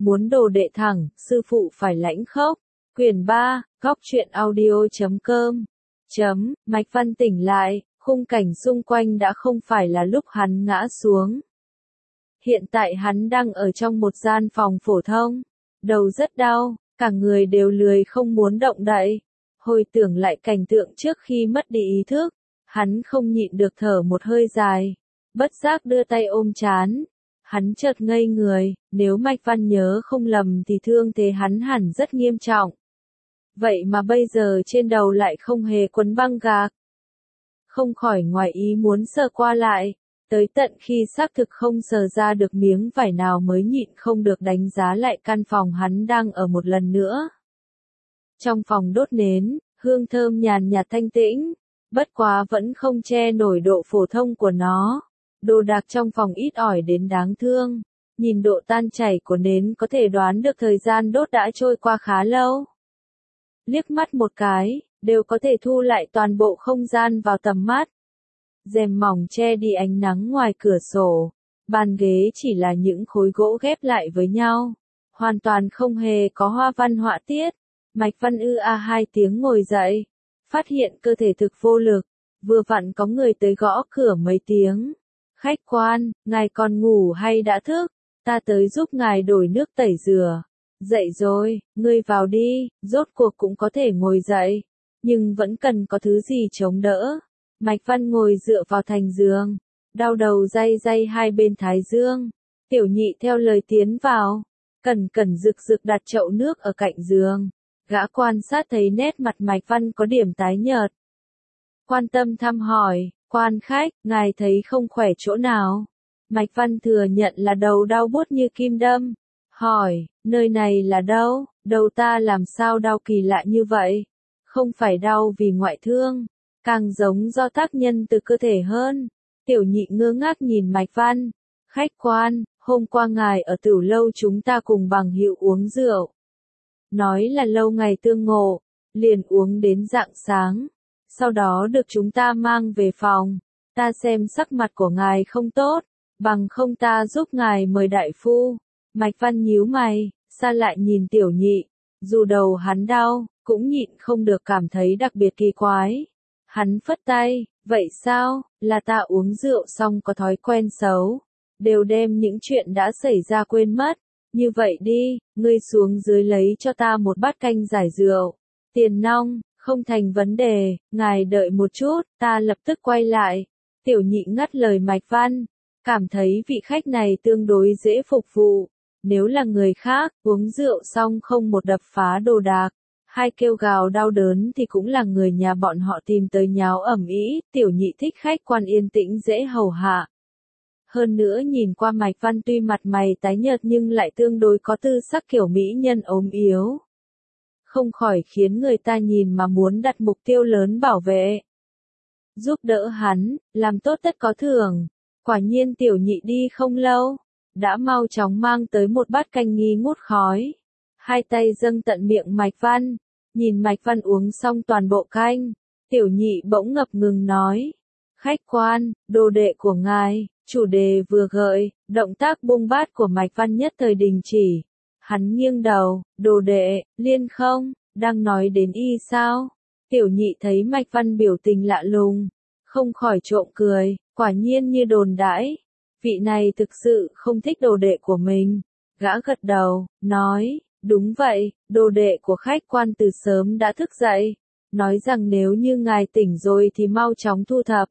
muốn đồ đệ thẳng, sư phụ phải lãnh khốc. Quyển 3, góc truyện audio.com. Mạch Văn tỉnh lại, khung cảnh xung quanh đã không phải là lúc hắn ngã xuống. Hiện tại hắn đang ở trong một gian phòng phổ thông, đầu rất đau, cả người đều lười không muốn động đậy. Hồi tưởng lại cảnh tượng trước khi mất đi ý thức, hắn không nhịn được thở một hơi dài, bất giác đưa tay ôm trán. Hắn chợt ngây người, nếu Mạch Văn nhớ không lầm thì thương thế hắn hẳn rất nghiêm trọng. Vậy mà bây giờ trên đầu lại không hề quấn băng gạc. Không khỏi ngoài ý muốn sờ qua lại, tới tận khi xác thực không sờ ra được miếng vải nào mới nhịn không được đánh giá lại căn phòng hắn đang ở một lần nữa. Trong phòng đốt nến, hương thơm nhàn nhạt thanh tĩnh, bất quá vẫn không che nổi độ phổ thông của nó. Đồ đạc trong phòng ít ỏi đến đáng thương, nhìn độ tan chảy của nến có thể đoán được thời gian đốt đã trôi qua khá lâu. Liếc mắt một cái, đều có thể thu lại toàn bộ không gian vào tầm mắt. Rèm mỏng che đi ánh nắng ngoài cửa sổ, bàn ghế chỉ là những khối gỗ ghép lại với nhau, hoàn toàn không hề có hoa văn họa tiết. Mạch Văn hai tiếng ngồi dậy, phát hiện cơ thể thực vô lực, vừa vặn có người tới gõ cửa mấy tiếng. Khách quan, ngài còn ngủ hay đã thức? Ta tới giúp ngài đổi nước tẩy rửa. Dậy rồi, ngươi vào đi, rốt cuộc cũng có thể ngồi dậy, nhưng vẫn cần có thứ gì chống đỡ. Mạch Văn ngồi dựa vào thành giường, đau đầu day day hai bên thái dương. Tiểu Nhị theo lời tiến vào, cẩn cẩn rực rực đặt chậu nước ở cạnh giường. Gã quan sát thấy nét mặt Mạch Văn có điểm tái nhợt. Quan tâm thăm hỏi, quan khách, ngài thấy không khỏe chỗ nào? Mạch Văn thừa nhận là đầu đau buốt như kim đâm. Hỏi, nơi này là đâu? Đầu ta làm sao đau kỳ lạ như vậy? Không phải đau vì ngoại thương, càng giống do tác nhân từ cơ thể hơn. Tiểu Nhị ngơ ngác nhìn Mạch Văn. Khách quan, hôm qua ngài ở Tửu Lâu chúng ta cùng bằng hữu uống rượu. Nói là lâu ngày tương ngộ, liền uống đến rạng sáng. Sau đó được chúng ta mang về phòng. Ta xem sắc mặt của ngài không tốt, bằng không ta giúp ngài mời đại phu. Mạch Văn nhíu mày, xa lại nhìn Tiểu Nhị, dù đầu hắn đau, cũng nhịn không được cảm thấy đặc biệt kỳ quái. Hắn phất tay, vậy sao, là ta uống rượu xong có thói quen xấu, đều đem những chuyện đã xảy ra quên mất. Như vậy đi, ngươi xuống dưới lấy cho ta một bát canh giải rượu. Tiền nong, không thành vấn đề, ngài đợi một chút, ta lập tức quay lại. Tiểu Nhị ngắt lời Mạch Văn, cảm thấy vị khách này tương đối dễ phục vụ. Nếu là người khác, uống rượu xong không một đập phá đồ đạc, hai kêu gào đau đớn thì cũng là người nhà bọn họ tìm tới nháo ầm ĩ. Tiểu Nhị thích khách quan yên tĩnh dễ hầu hạ. Hơn nữa nhìn qua Mạch Văn tuy mặt mày tái nhợt nhưng lại tương đối có tư sắc kiểu mỹ nhân ốm yếu. Không khỏi khiến người ta nhìn mà muốn đặt mục tiêu lớn bảo vệ. Giúp đỡ hắn, làm tốt tất có thưởng. Quả nhiên Tiểu Nhị đi không lâu, đã mau chóng mang tới một bát canh nghi ngút khói. Hai tay dâng tận miệng Mạch Văn, nhìn Mạch Văn uống xong toàn bộ canh, Tiểu Nhị bỗng ngập ngừng nói. Khách quan, đồ đệ của ngài. Chủ đề vừa gợi, động tác buông bát của Mạch Văn nhất thời đình chỉ. Hắn nghiêng đầu, đồ đệ, Liên không, đang nói đến y sao? Tiểu Nhị thấy Mạch Văn biểu tình lạ lùng, không khỏi trộm cười, quả nhiên như đồn đãi. Vị này thực sự không thích đồ đệ của mình. Gã gật đầu, nói, đúng vậy, đồ đệ của khách quan từ sớm đã thức dậy. Nói rằng nếu như ngài tỉnh rồi thì mau chóng thu thập.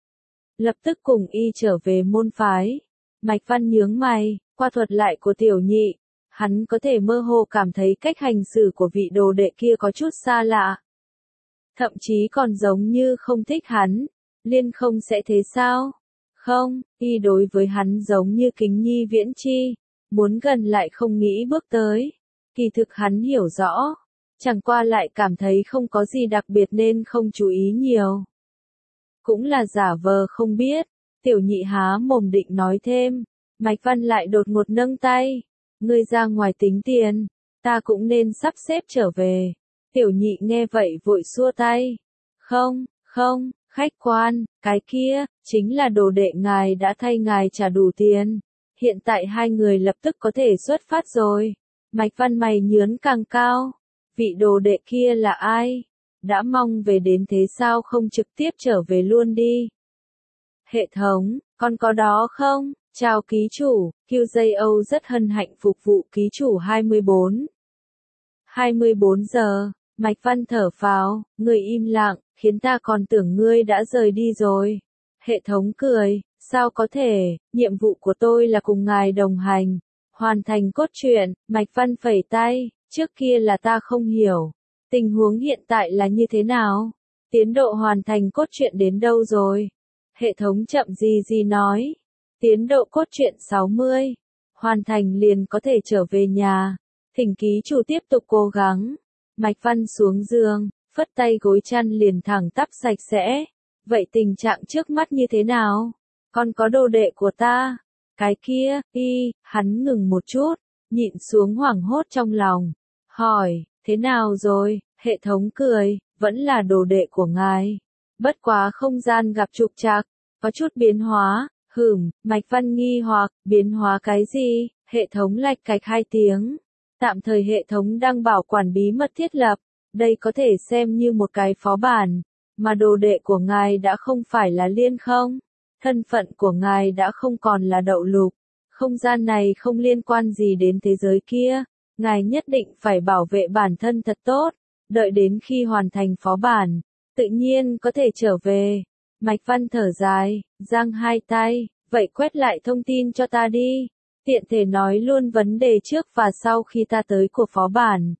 Lập tức cùng y trở về môn phái. Mạch Văn nhướng mày, qua thuật lại của Tiểu Nhị, hắn có thể mơ hồ cảm thấy cách hành xử của vị đồ đệ kia có chút xa lạ. Thậm chí còn giống như không thích hắn. Liên không sẽ thế sao? Không, y đối với hắn giống như kính nhi viễn chi, muốn gần lại không nghĩ bước tới. Kỳ thực hắn hiểu rõ, chẳng qua lại cảm thấy không có gì đặc biệt nên không chú ý nhiều. Cũng là giả vờ không biết. Tiểu Nhị há mồm định nói thêm, Mạch Văn lại đột ngột nâng tay. Ngươi ra ngoài tính tiền, ta cũng nên sắp xếp trở về. Tiểu Nhị nghe vậy vội xua tay. Không, khách quan, cái kia, chính là đồ đệ ngài đã thay ngài trả đủ tiền. Hiện tại hai người lập tức có thể xuất phát rồi. Mạch Văn mày nhướn càng cao. Vị đồ đệ kia là ai? Đã mong về đến thế sao không trực tiếp trở về luôn đi? Hệ thống, con có đó không? Chào ký chủ, QJO rất hân hạnh phục vụ ký chủ 24 giờ, Mạch Văn thở phào, người im lặng, khiến ta còn tưởng ngươi đã rời đi rồi. Hệ thống cười, sao có thể, nhiệm vụ của tôi là cùng ngài đồng hành, hoàn thành cốt truyện. Mạch Văn phẩy tay, trước kia là ta không hiểu, tình huống hiện tại là như thế nào? Tiến độ hoàn thành cốt truyện đến đâu rồi? Hệ thống chậm gì nói, tiến độ cốt truyện 60, hoàn thành liền có thể trở về nhà. Thỉnh ký chủ tiếp tục cố gắng. Mạch Văn xuống giường, phất tay gối chăn liền thẳng tắp sạch sẽ. Vậy tình trạng trước mắt như thế nào? Con có đồ đệ của ta. Cái kia, hắn ngừng một chút, nhịn xuống hoảng hốt trong lòng. Hỏi, thế nào rồi? Hệ thống cười, vẫn là đồ đệ của ngài. Bất quá không gian gặp trục trặc, có chút biến hóa. Mạch Văn nghi hoặc, biến hóa cái gì? Hệ thống lạch cạch 2 tiếng. Tạm thời hệ thống đang bảo quản bí mật thiết lập, đây có thể xem như một cái phó bản, mà đồ đệ của ngài đã không phải là Liên không? Thân phận của ngài đã không còn là Đậu Lục, không gian này không liên quan gì đến thế giới kia, ngài nhất định phải bảo vệ bản thân thật tốt, đợi đến khi hoàn thành phó bản, tự nhiên có thể trở về. Mạch Văn thở dài, giang 2 tay, vậy quét lại thông tin cho ta đi. Tiện thể nói luôn vấn đề trước và sau khi ta tới của phó bản.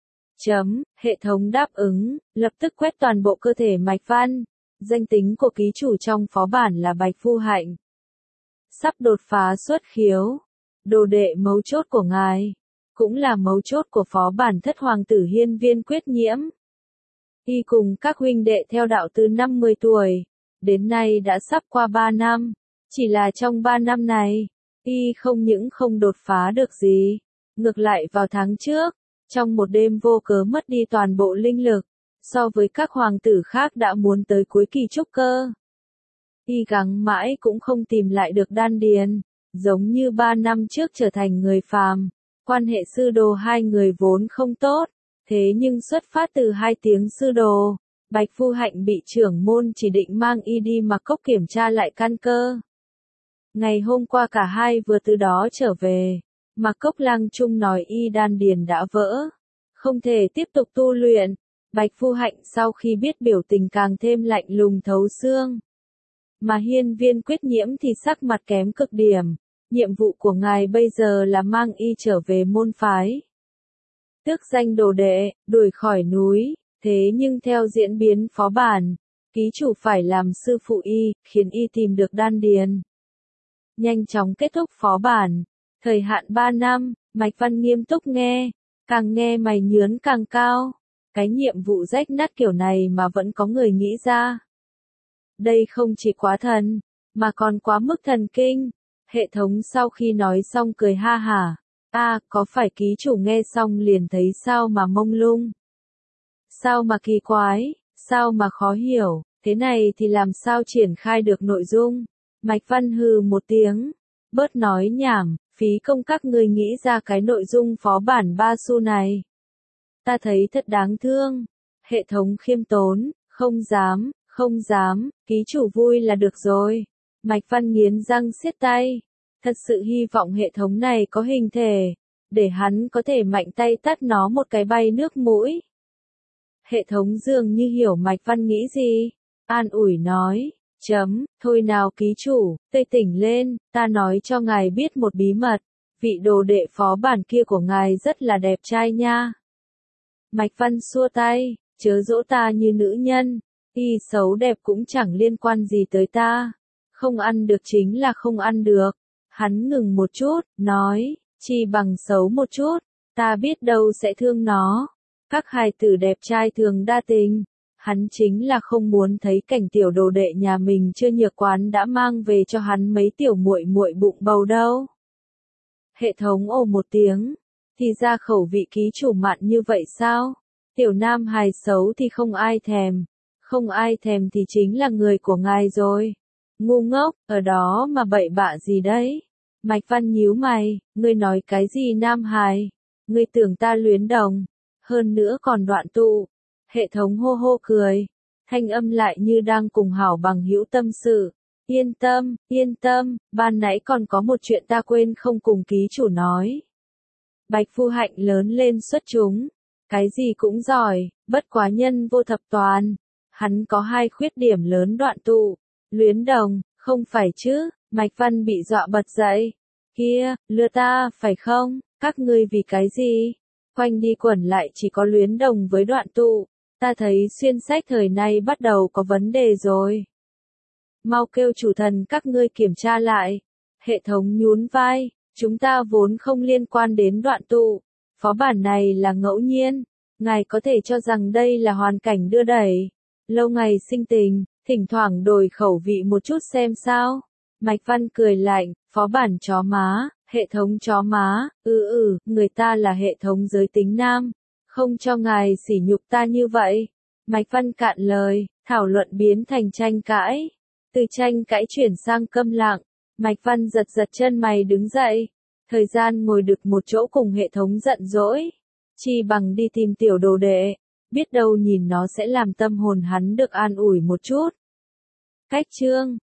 Hệ thống đáp ứng, lập tức quét toàn bộ cơ thể Mạch Văn. Danh tính của ký chủ trong phó bản là Bạch Phu Hạnh. Sắp đột phá xuất khiếu. Đồ đệ mấu chốt của ngài. Cũng là mấu chốt của phó bản Thất Hoàng tử Hiên Viên Quyết Nhiễm. Y cùng các huynh đệ theo đạo từ năm 10 tuổi. Đến nay đã sắp qua 3 năm. Chỉ là trong 3 năm này, Y không những không đột phá được gì, ngược lại vào tháng trước, trong một đêm vô cớ mất đi toàn bộ linh lực, so với các hoàng tử khác đã muốn tới cuối kỳ trúc cơ. Y gắng mãi cũng không tìm lại được đan điền, giống như 3 năm trước trở thành người phàm, quan hệ sư đồ hai người vốn không tốt, thế nhưng xuất phát từ 2 tiếng sư đồ, Bạch Phu Hạnh bị trưởng môn chỉ định mang Y đi Mạc Cốc kiểm tra lại căn cơ. Ngày hôm qua cả hai vừa từ đó trở về, Mạc Cốc Lang Trung nói Y đan điền đã vỡ, không thể tiếp tục tu luyện. Bạch Phu Hạnh sau khi biết biểu tình càng thêm lạnh lùng thấu xương. Mà Hiên Viên Quyết Nhiễm thì sắc mặt kém cực điểm, nhiệm vụ của ngài bây giờ là mang Y trở về môn phái. Tước danh đồ đệ, đuổi khỏi núi, thế nhưng theo diễn biến phó bản, ký chủ phải làm sư phụ Y, khiến Y tìm được đan điền. Nhanh chóng kết thúc phó bản, thời hạn 3 năm, Mạch Văn nghiêm túc nghe, càng nghe mày nhướn càng cao. Cái nhiệm vụ rách nát kiểu này mà vẫn có người nghĩ ra. Đây không chỉ quá thần, mà còn quá mức thần kinh. Hệ thống sau khi nói xong cười ha hả. Có phải ký chủ nghe xong liền thấy sao mà mông lung? Sao mà kỳ quái, sao mà khó hiểu, thế này thì làm sao triển khai được nội dung? Mạch Văn hừ một tiếng, bớt nói nhảm, phí công các ngươi nghĩ ra cái nội dung phó bản ba xu này. Ta thấy thật đáng thương. Hệ thống khiêm tốn, không dám, ký chủ vui là được rồi. Mạch Văn nghiến răng siết tay. Thật sự hy vọng hệ thống này có hình thể, để hắn có thể mạnh tay tát nó một cái bay nước mũi. Hệ thống dường như hiểu Mạch Văn nghĩ gì, an ủi nói, thôi nào ký chủ, tê tỉnh lên, ta nói cho ngài biết một bí mật, vị đồ đệ phó bản kia của ngài rất là đẹp trai nha. Mạch Văn xua tay, chớ dỗ ta như nữ nhân, Y xấu đẹp cũng chẳng liên quan gì tới ta, không ăn được chính là không ăn được. Hắn ngừng một chút, nói, chi bằng xấu một chút, ta biết đâu sẽ thương nó. Các hài tử đẹp trai thường đa tình. Hắn chính là không muốn thấy cảnh tiểu đồ đệ nhà mình chưa nhược quán đã mang về cho hắn mấy tiểu muội muội bụng bầu đâu. Hệ thống ồ một tiếng, thì ra khẩu vị ký chủ mặn như vậy sao? Tiểu nam hài xấu thì không ai thèm thì chính là người của ngài rồi. Ngu ngốc, ở đó mà bậy bạ gì đấy? Mạch Văn nhíu mày, ngươi nói cái gì nam hài? Ngươi tưởng ta luyến đồng, hơn nữa còn đoạn tụ. Hệ thống hô hô cười, thanh âm lại như đang cùng hảo bằng hữu tâm sự. Yên tâm, ban nãy còn có một chuyện ta quên không cùng ký chủ nói. Bạch Phu Hạnh lớn lên xuất chúng, cái gì cũng giỏi, bất quá nhân vô thập toàn. Hắn có hai khuyết điểm lớn: đoạn tụ, luyến đồng. Không phải chứ? Mạch Văn bị dọa bật dậy. Kia, lừa ta, phải không? Các ngươi vì cái gì? Quanh đi quẩn lại chỉ có luyến đồng với đoạn tụ. Ta thấy xuyên sách thời nay bắt đầu có vấn đề rồi. Mau kêu chủ thần các ngươi kiểm tra lại. Hệ thống nhún vai, chúng ta vốn không liên quan đến đoạn tụ. Phó bản này là ngẫu nhiên. Ngài có thể cho rằng đây là hoàn cảnh đưa đẩy. Lâu ngày sinh tình, thỉnh thoảng đổi khẩu vị một chút xem sao. Mạch Văn cười lạnh, phó bản chó má, hệ thống chó má, người ta là hệ thống giới tính nam. Không cho ngài sỉ nhục ta như vậy. Mạch Văn cạn lời, thảo luận biến thành tranh cãi. Từ tranh cãi chuyển sang câm lặng, Mạch Văn giật giật chân mày đứng dậy. Thời gian ngồi được một chỗ cùng hệ thống giận dỗi. Chi bằng đi tìm tiểu đồ đệ, biết đâu nhìn nó sẽ làm tâm hồn hắn được an ủi một chút. Cách chương